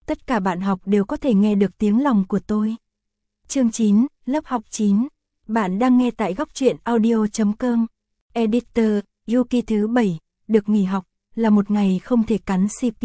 tất cả bạn học đều có thể nghe được tiếng lòng của tôi. Chương 9, lớp học 9. Bạn đang nghe tại góc truyện audio.com. Editor, Yuki thứ 7, được nghỉ học, là một ngày không thể cắn CP.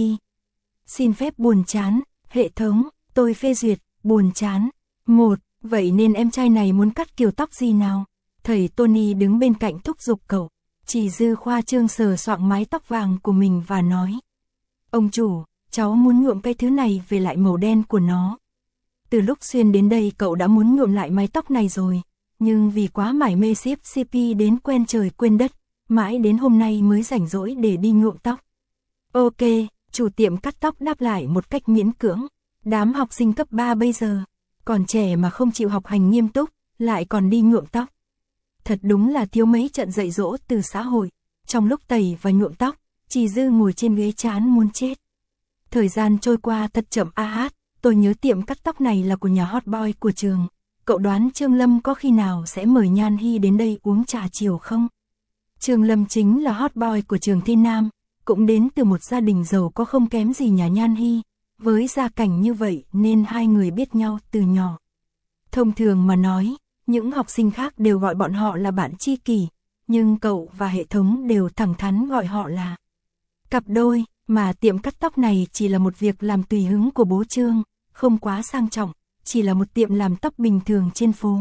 Xin phép buồn chán, hệ thống, tôi phê duyệt, buồn chán. 1. Vậy nên em trai này muốn cắt kiểu tóc gì nào? Thầy Tony đứng bên cạnh thúc giục cậu. Chỉ Dư khoa trương sờ soạng mái tóc vàng của mình và nói. Ông chủ, cháu muốn nhuộm cái thứ này về lại màu đen của nó. Từ lúc Xuyên đến đây cậu đã muốn nhuộm lại mái tóc này rồi, nhưng vì quá mải mê ship CP đến quen trời quên đất, mãi đến hôm nay mới rảnh rỗi để đi nhuộm tóc. Ok, chủ tiệm cắt tóc đáp lại một cách miễn cưỡng. Đám học sinh cấp 3 bây giờ, còn trẻ mà không chịu học hành nghiêm túc, lại còn đi nhuộm tóc. Thật đúng là thiếu mấy trận dạy dỗ từ xã hội. Trong lúc tẩy và nhuộm tóc, Chỉ Dư ngồi trên ghế chán muốn chết. Thời gian trôi qua thật chậm tôi nhớ tiệm cắt tóc này là của nhà hot boy của trường. Cậu đoán Trương Lâm có khi nào sẽ mời Nhan Hy đến đây uống trà chiều không? Trương Lâm chính là hot boy của trường Thiên Nam, cũng đến từ một gia đình giàu có không kém gì nhà Nhan Hy. Với gia cảnh như vậy nên hai người biết nhau từ nhỏ. Thông thường mà nói, những học sinh khác đều gọi bọn họ là bạn tri kỷ, nhưng cậu và hệ thống đều thẳng thắn gọi họ là cặp đôi, mà tiệm cắt tóc này chỉ là một việc làm tùy hứng của bố Trương, không quá sang trọng, chỉ là một tiệm làm tóc bình thường trên phố.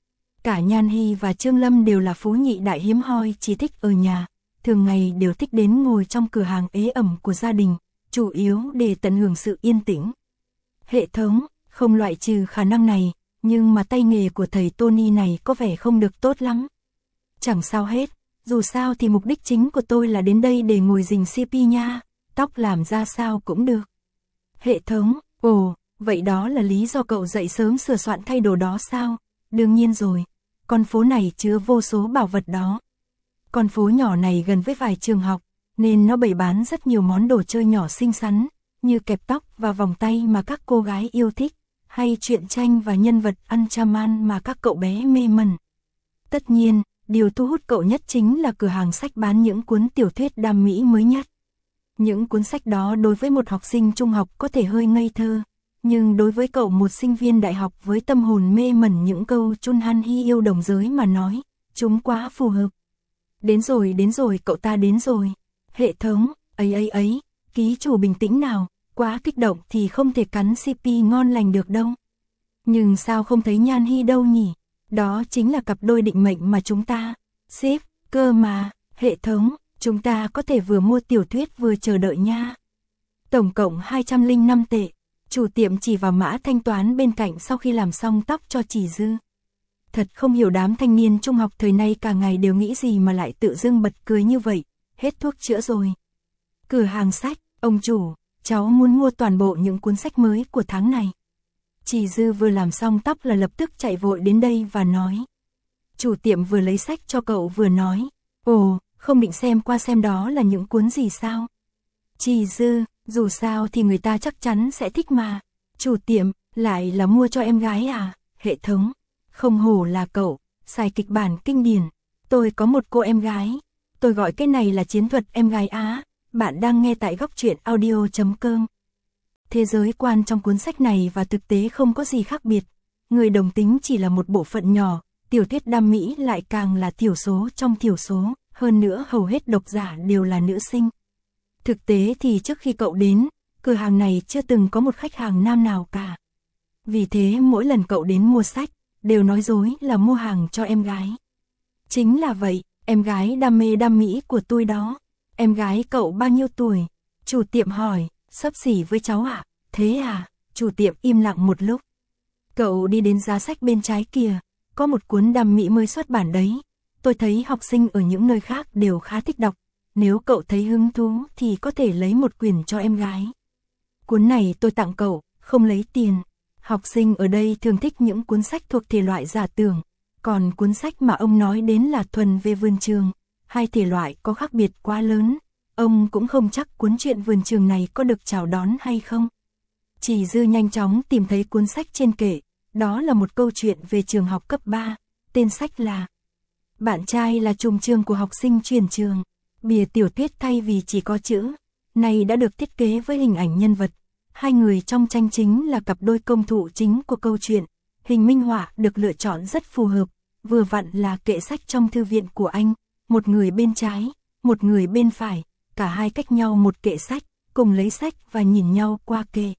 Cả Nhan Hy và Trương Lâm đều là phú nhị đại hiếm hoi chỉ thích ở nhà, thường ngày đều thích đến ngồi trong cửa hàng ế ẩm của gia đình, chủ yếu để tận hưởng sự yên tĩnh. Hệ thống, không loại trừ khả năng này, nhưng mà tay nghề của thầy Tony này có vẻ không được tốt lắm. Chẳng sao hết, dù sao thì mục đích chính của tôi là đến đây để ngồi rình CP nha, tóc làm ra sao cũng được. Hệ thống, ồ, vậy đó là lý do cậu dậy sớm sửa soạn thay đồ đó sao? Đương nhiên rồi, con phố này chứa vô số bảo vật đó. Con phố nhỏ này gần với vài trường học, nên nó bày bán rất nhiều món đồ chơi nhỏ xinh xắn, như kẹp tóc và vòng tay mà các cô gái yêu thích, hay truyện tranh và nhân vật Ultraman mà các cậu bé mê mẩn. Tất nhiên, điều thu hút cậu nhất chính là cửa hàng sách bán những cuốn tiểu thuyết đam mỹ mới nhất. Những cuốn sách đó đối với một học sinh trung học có thể hơi ngây thơ, nhưng đối với cậu một sinh viên đại học với tâm hồn mê mẩn những câu Chun Han Hy yêu đồng giới mà nói, chúng quá phù hợp. Đến rồi, cậu ta đến rồi. Hệ thống, ấy, ký chủ bình tĩnh nào, quá kích động thì không thể cắn CP ngon lành được đâu. Nhưng sao không thấy Nhan Hy đâu nhỉ? Đó chính là cặp đôi định mệnh mà chúng ta ship cơ mà. Hệ thống, chúng ta có thể vừa mua tiểu thuyết vừa chờ đợi nha. Tổng cộng 205 tệ. Chủ tiệm chỉ vào mã thanh toán bên cạnh sau khi làm xong tóc cho Chỉ Dư. Thật không hiểu đám thanh niên trung học thời nay cả ngày đều nghĩ gì mà lại tự dưng bật cười như vậy. Hết thuốc chữa rồi. Cửa hàng sách, ông chủ, cháu muốn mua toàn bộ những cuốn sách mới của tháng này. Chỉ Dư vừa làm xong tóc là lập tức chạy vội đến đây và nói. Chủ tiệm vừa lấy sách cho cậu vừa nói. Ồ, không định xem qua xem đó là những cuốn gì sao? Chỉ Dư, dù sao thì người ta chắc chắn sẽ thích mà. Chủ tiệm, lại là mua cho em gái à? Hệ thống, không hổ là cậu, xài kịch bản kinh điển. Tôi có một cô em gái. Tôi gọi cái này là chiến thuật em gái Á. Bạn đang nghe tại góc truyện audio.com. Thế giới quan trong cuốn sách này và thực tế không có gì khác biệt. Người đồng tính chỉ là một bộ phận nhỏ, tiểu thuyết đam mỹ lại càng là thiểu số trong thiểu số, hơn nữa hầu hết độc giả đều là nữ sinh. Thực tế thì trước khi cậu đến, cửa hàng này chưa từng có một khách hàng nam nào cả. Vì thế mỗi lần cậu đến mua sách, đều nói dối là mua hàng cho em gái. Chính là vậy, em gái đam mê đam mỹ của tôi đó. Em gái cậu bao nhiêu tuổi? Chủ tiệm hỏi, xấp xỉ với cháu ạ. Thế à? Chủ tiệm im lặng một lúc. Cậu đi đến giá sách bên trái kìa, có một cuốn đam mỹ mới xuất bản đấy. Tôi thấy học sinh ở những nơi khác đều khá thích đọc. Nếu cậu thấy hứng thú thì có thể lấy một quyển cho em gái. Cuốn này tôi tặng cậu, không lấy tiền. Học sinh ở đây thường thích những cuốn sách thuộc thể loại giả tưởng. Còn cuốn sách mà ông nói đến là thuần về vườn trường. Hai thể loại có khác biệt quá lớn. Ông cũng không chắc cuốn truyện vườn trường này có được chào đón hay không. Chỉ Dư nhanh chóng tìm thấy cuốn sách trên kệ. Đó là một câu chuyện về trường học cấp 3. Tên sách là Bạn trai là trùm trường của học sinh chuyển trường. Bìa tiểu thuyết thay vì chỉ có chữ, này đã được thiết kế với hình ảnh nhân vật. Hai người trong tranh chính là cặp đôi công thủ chính của câu chuyện. Hình minh họa được lựa chọn rất phù hợp, vừa vặn là kệ sách trong thư viện của anh, một người bên trái, một người bên phải, cả hai cách nhau một kệ sách, cùng lấy sách và nhìn nhau qua kệ.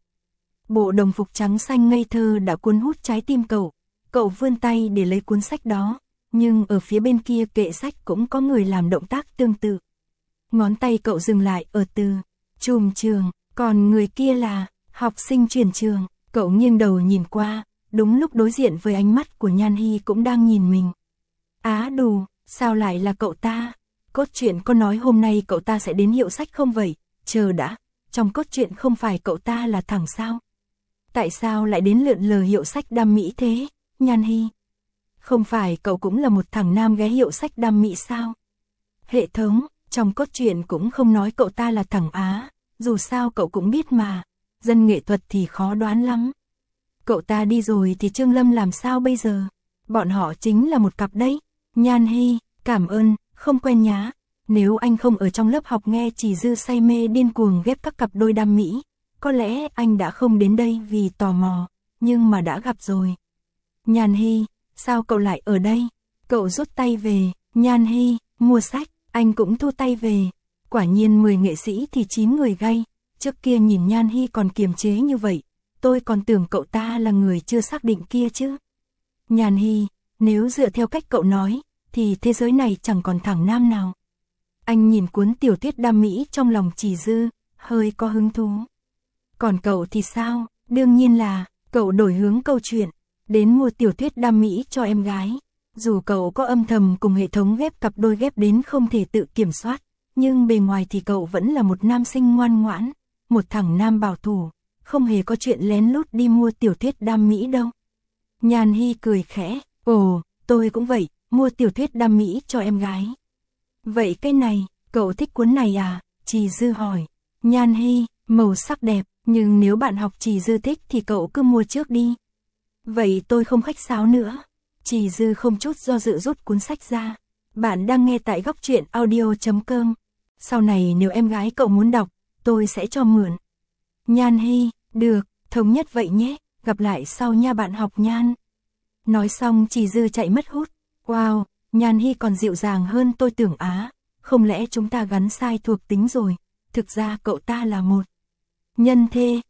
Bộ đồng phục trắng xanh ngây thơ đã cuốn hút trái tim cậu vươn tay để lấy cuốn sách đó, nhưng ở phía bên kia kệ sách cũng có người làm động tác tương tự. Ngón tay cậu dừng lại ở từ trùm trường, còn người kia là học sinh chuyển trường. Cậu nghiêng đầu nhìn qua, đúng lúc đối diện với ánh mắt của Nhan Hy cũng đang nhìn mình. Á đù, sao lại là cậu ta? Cốt truyện có nói hôm nay cậu ta sẽ đến hiệu sách không vậy? Chờ đã, trong cốt truyện không phải cậu ta là thằng sao? Tại sao lại đến lượn lờ hiệu sách Đam Mỹ thế, Nhan Hy? Không phải cậu cũng là một thằng nam ghé hiệu sách Đam Mỹ sao? Hệ thống, trong cốt truyện cũng không nói cậu ta là thằng Á, dù sao cậu cũng biết mà, dân nghệ thuật thì khó đoán lắm. Cậu ta đi rồi thì Trương Lâm làm sao bây giờ? Bọn họ chính là một cặp đấy. Nhan Hy, cảm ơn, không quen nhá. Nếu anh không ở trong lớp học nghe Chỉ Dư say mê điên cuồng ghép các cặp đôi Đam Mỹ, có lẽ anh đã không đến đây vì tò mò, nhưng mà đã gặp rồi. Nhan Hy, sao cậu lại ở đây? Cậu rút tay về. Nhan Hy, mua sách, anh cũng thu tay về. Quả nhiên 10 nghệ sĩ thì 9 người gay. Trước kia nhìn Nhan Hy còn kiềm chế như vậy, tôi còn tưởng cậu ta là người chưa xác định kia chứ. Nhan Hy, nếu dựa theo cách cậu nói, thì thế giới này chẳng còn thằng nam nào. Anh nhìn cuốn tiểu thuyết Đam Mỹ trong lòng Chỉ Dư, hơi có hứng thú. Còn cậu thì sao? Đương nhiên là, cậu đổi hướng câu chuyện, đến mua tiểu thuyết Đam Mỹ cho em gái. Dù cậu có âm thầm cùng hệ thống ghép cặp đôi ghép đến không thể tự kiểm soát, nhưng bề ngoài thì cậu vẫn là một nam sinh ngoan ngoãn, một thằng nam bảo thủ, không hề có chuyện lén lút đi mua tiểu thuyết Đam Mỹ đâu. Nhan Hy cười khẽ, ồ, tôi cũng vậy, mua tiểu thuyết Đam Mỹ cho em gái. Vậy cái này, cậu thích cuốn này à? Chỉ Dư hỏi. Nhan Hy, màu sắc đẹp, nhưng nếu bạn học Chỉ Dư thích thì cậu cứ mua trước đi. Vậy tôi không khách sáo nữa. Chỉ Dư không chút do dự rút cuốn sách ra. Bạn đang nghe tại góc truyện audio.com. Sau này nếu em gái cậu muốn đọc, tôi sẽ cho mượn. Nhan Hy, được, thống nhất vậy nhé, gặp lại sau nha bạn học Nhan. Nói xong Chỉ Dư chạy mất hút. Wow, Nhan Hy còn dịu dàng hơn tôi tưởng á, không lẽ chúng ta gắn sai thuộc tính rồi, thực ra cậu ta là một nhân thê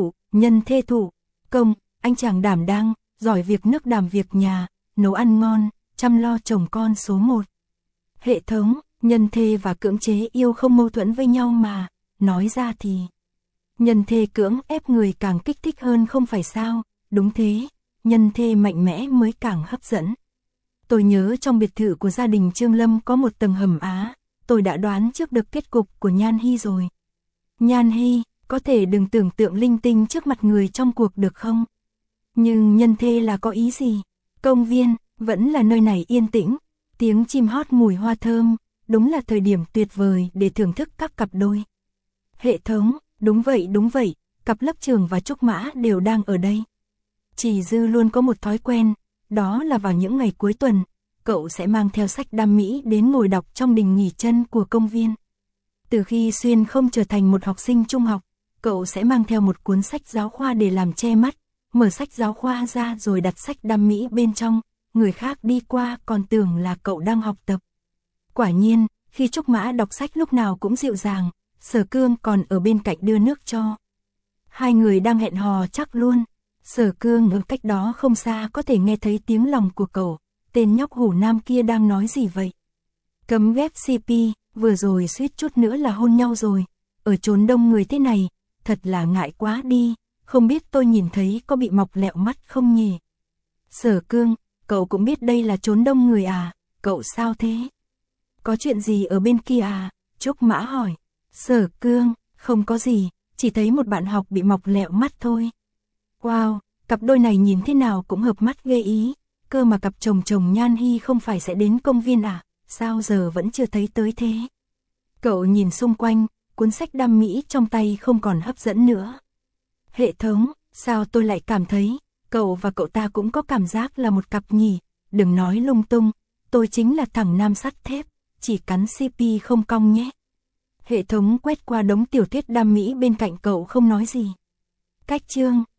thủ, công, anh chàng đảm đang, giỏi việc nước đảm việc nhà, nấu ăn ngon, chăm lo chồng con số 1. Hệ thống, nhân thê và cưỡng chế yêu không mâu thuẫn với nhau mà, nói ra thì nhân thê cưỡng ép người càng kích thích hơn không phải sao? Đúng thế, nhân thê mạnh mẽ mới càng hấp dẫn. Tôi nhớ trong biệt thự của gia đình Trương Lâm có một tầng hầm á, tôi đã đoán trước được kết cục của Nhan Hy rồi. Nhan Hy, có thể đừng tưởng tượng linh tinh trước mặt người trong cuộc được không? Nhưng nhân thê là có ý gì? Công viên, vẫn là nơi này yên tĩnh, tiếng chim hót mùi hoa thơm, đúng là thời điểm tuyệt vời để thưởng thức các cặp đôi. Hệ thống, đúng vậy, cặp Lớp Trường và Trúc Mã đều đang ở đây. Chỉ Dư luôn có một thói quen, đó là vào những ngày cuối tuần, cậu sẽ mang theo sách Đam Mỹ đến ngồi đọc trong đình nghỉ chân của công viên. Từ khi Xuyên không trở thành một học sinh trung học, cậu sẽ mang theo một cuốn sách giáo khoa để làm che mắt, mở sách giáo khoa ra rồi đặt sách Đam Mỹ bên trong, người khác đi qua còn tưởng là cậu đang học tập. Quả nhiên, khi Trúc Mã đọc sách lúc nào cũng dịu dàng, Sở Cương còn ở bên cạnh đưa nước cho. Hai người đang hẹn hò chắc luôn. Sở Cương ở cách đó không xa có thể nghe thấy tiếng lòng của cậu, tên nhóc hủ nam kia đang nói gì vậy? Cấm ghép CP, vừa rồi suýt chút nữa là hôn nhau rồi, ở chốn đông người thế này, thật là ngại quá đi, không biết tôi nhìn thấy có bị mọc lẹo mắt không nhỉ? Sở Cương, cậu cũng biết đây là chốn đông người à, cậu sao thế? Có chuyện gì ở bên kia à? Trúc Mã hỏi. Sở Cương, không có gì, chỉ thấy một bạn học bị mọc lẹo mắt thôi. Wow, cặp đôi này nhìn thế nào cũng hợp mắt ghê ý, cơ mà cặp chồng Nhan Hy không phải sẽ đến công viên à, sao giờ vẫn chưa thấy tới thế? Cậu nhìn xung quanh, cuốn sách Đam Mỹ trong tay không còn hấp dẫn nữa. Hệ thống, sao tôi lại cảm thấy, cậu và cậu ta cũng có cảm giác là một cặp nhỉ, đừng nói lung tung, tôi chính là thằng nam sắt thép, chỉ cắn CP không cong nhé. Hệ thống quét qua đống tiểu thuyết Đam Mỹ bên cạnh cậu không nói gì. Cách chương